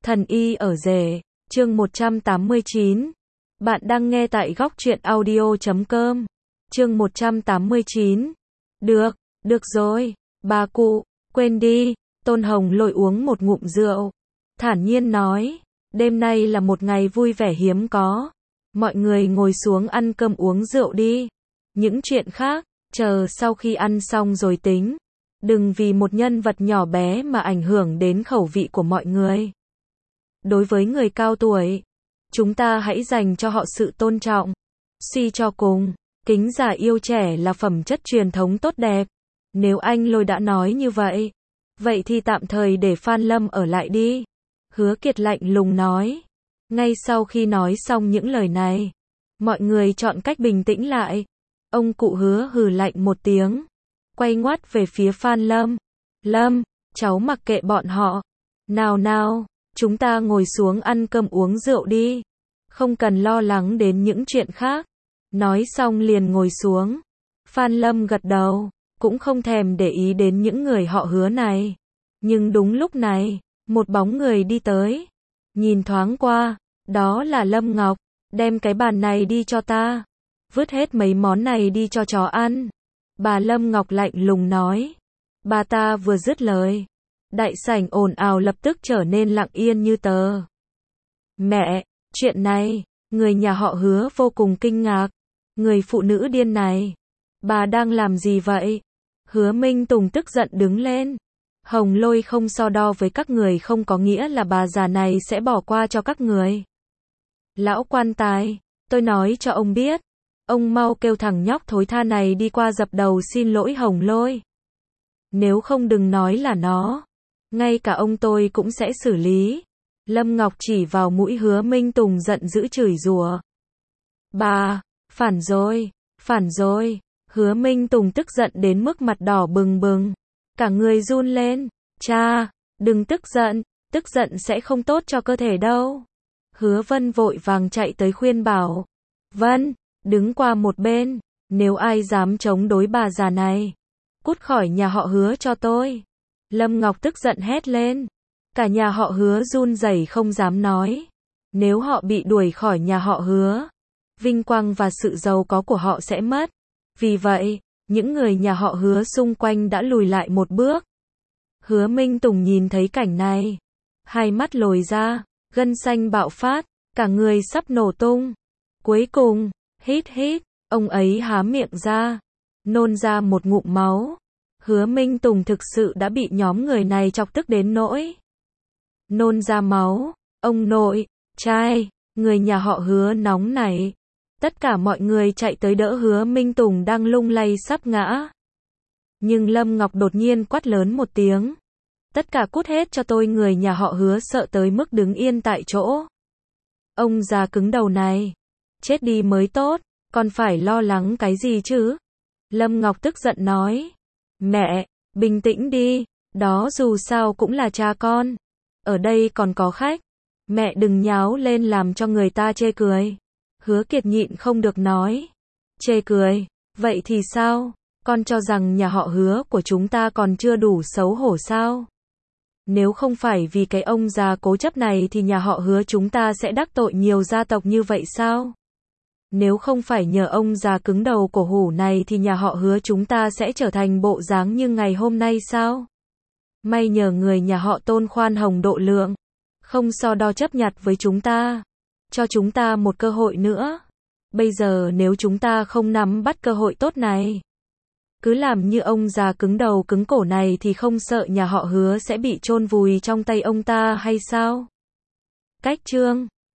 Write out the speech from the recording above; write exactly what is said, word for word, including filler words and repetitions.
Thần y ở rể, chương một trăm tám mươi chín. Bạn đang nghe tại góc truyện audio chấm com. Chương một trăm tám mươi chín. Được, được rồi, bà cụ, quên đi. Tôn Hồng Lôi uống một ngụm rượu, thản nhiên nói, đêm nay là một ngày vui vẻ hiếm có. Mọi người ngồi xuống ăn cơm uống rượu đi. Những chuyện khác, chờ sau khi ăn xong rồi tính. Đừng vì một nhân vật nhỏ bé mà ảnh hưởng đến khẩu vị của mọi người. Đối với người cao tuổi, chúng ta hãy dành cho họ sự tôn trọng. Suy cho cùng, kính già yêu trẻ là phẩm chất truyền thống tốt đẹp. Nếu anh Lôi đã nói như vậy, vậy thì tạm thời để Phan Lâm ở lại đi. Hứa Kiệt lạnh lùng nói. Ngay sau khi nói xong những lời này, mọi người chọn cách bình tĩnh lại. Ông cụ Hứa hừ lạnh một tiếng, quay ngoắt về phía Phan Lâm. Lâm, cháu mặc kệ bọn họ. Nào nào, chúng ta ngồi xuống ăn cơm uống rượu đi. Không cần lo lắng đến những chuyện khác. Nói xong liền ngồi xuống. Phan Lâm gật đầu, cũng không thèm để ý đến những người họ Hứa này. Nhưng đúng lúc này, một bóng người đi tới. Nhìn thoáng qua, đó là Lâm Ngọc. Đem cái bàn này đi cho ta. Vứt hết mấy món này đi cho chó ăn. Bà Lâm Ngọc lạnh lùng nói. Bà ta vừa dứt lời, đại sảnh ồn ào lập tức trở nên lặng yên như tờ. Mẹ, chuyện này, người nhà họ Hứa vô cùng kinh ngạc. Người phụ nữ điên này, bà đang làm gì vậy? Hứa Minh Tùng tức giận đứng lên. Hồng Lôi không so đo với các người không có nghĩa là bà già này sẽ bỏ qua cho các người. Lão quan tài, tôi nói cho ông biết, ông mau kêu thằng nhóc thối tha này đi qua dập đầu xin lỗi Hồng Lôi. Nếu không đừng nói là nó, ngay cả ông tôi cũng sẽ xử lý. Lâm Ngọc chỉ vào mũi Hứa Minh Tùng giận dữ chửi rủa. Bà, phản rồi, phản rồi. Hứa Minh Tùng tức giận đến mức mặt đỏ bừng bừng, cả người run lên. Cha, đừng tức giận, tức giận sẽ không tốt cho cơ thể đâu. Hứa Vân vội vàng chạy tới khuyên bảo. Vân, đứng qua một bên, nếu ai dám chống đối bà già này, cút khỏi nhà họ Hứa cho tôi. Lâm Ngọc tức giận hét lên. Cả nhà họ Hứa run rẩy không dám nói. Nếu họ bị đuổi khỏi nhà họ Hứa, vinh quang và sự giàu có của họ sẽ mất. Vì vậy, những người nhà họ Hứa xung quanh đã lùi lại một bước. Hứa Minh Tùng nhìn thấy cảnh này, hai mắt lồi ra, gân xanh bạo phát, cả người sắp nổ tung. Cuối cùng, hít hít, ông ấy há miệng ra, nôn ra một ngụm máu. Hứa Minh Tùng thực sự đã bị nhóm người này chọc tức đến nỗi nôn ra máu. Ông nội, trai, người nhà họ Hứa nóng nảy. Tất cả mọi người chạy tới đỡ Hứa Minh Tùng đang lung lay sắp ngã. Nhưng Lâm Ngọc đột nhiên quát lớn một tiếng. Tất cả cút hết cho tôi. Người nhà họ Hứa sợ tới mức đứng yên tại chỗ. Ông già cứng đầu này, chết đi mới tốt, còn phải lo lắng cái gì chứ? Lâm Ngọc tức giận nói. Mẹ, bình tĩnh đi, đó dù sao cũng là cha con. Ở đây còn có khách. Mẹ đừng nháo lên làm cho người ta chê cười. Hứa Kiệt nhịn không được nói. Chê cười, vậy thì sao? Con cho rằng nhà họ Hứa của chúng ta còn chưa đủ xấu hổ sao? Nếu không phải vì cái ông già cố chấp này thì nhà họ Hứa chúng ta sẽ đắc tội nhiều gia tộc như vậy sao? Nếu không phải nhờ ông già cứng đầu cổ hủ này thì nhà họ Hứa chúng ta sẽ trở thành bộ dáng như ngày hôm nay sao? May nhờ người nhà họ Tôn khoan hồng độ lượng, không so đo chấp nhặt với chúng ta, cho chúng ta một cơ hội nữa. Bây giờ nếu chúng ta không nắm bắt cơ hội tốt này, cứ làm như ông già cứng đầu cứng cổ này thì không sợ nhà họ Hứa sẽ bị chôn vùi trong tay ông ta hay sao? Cách chương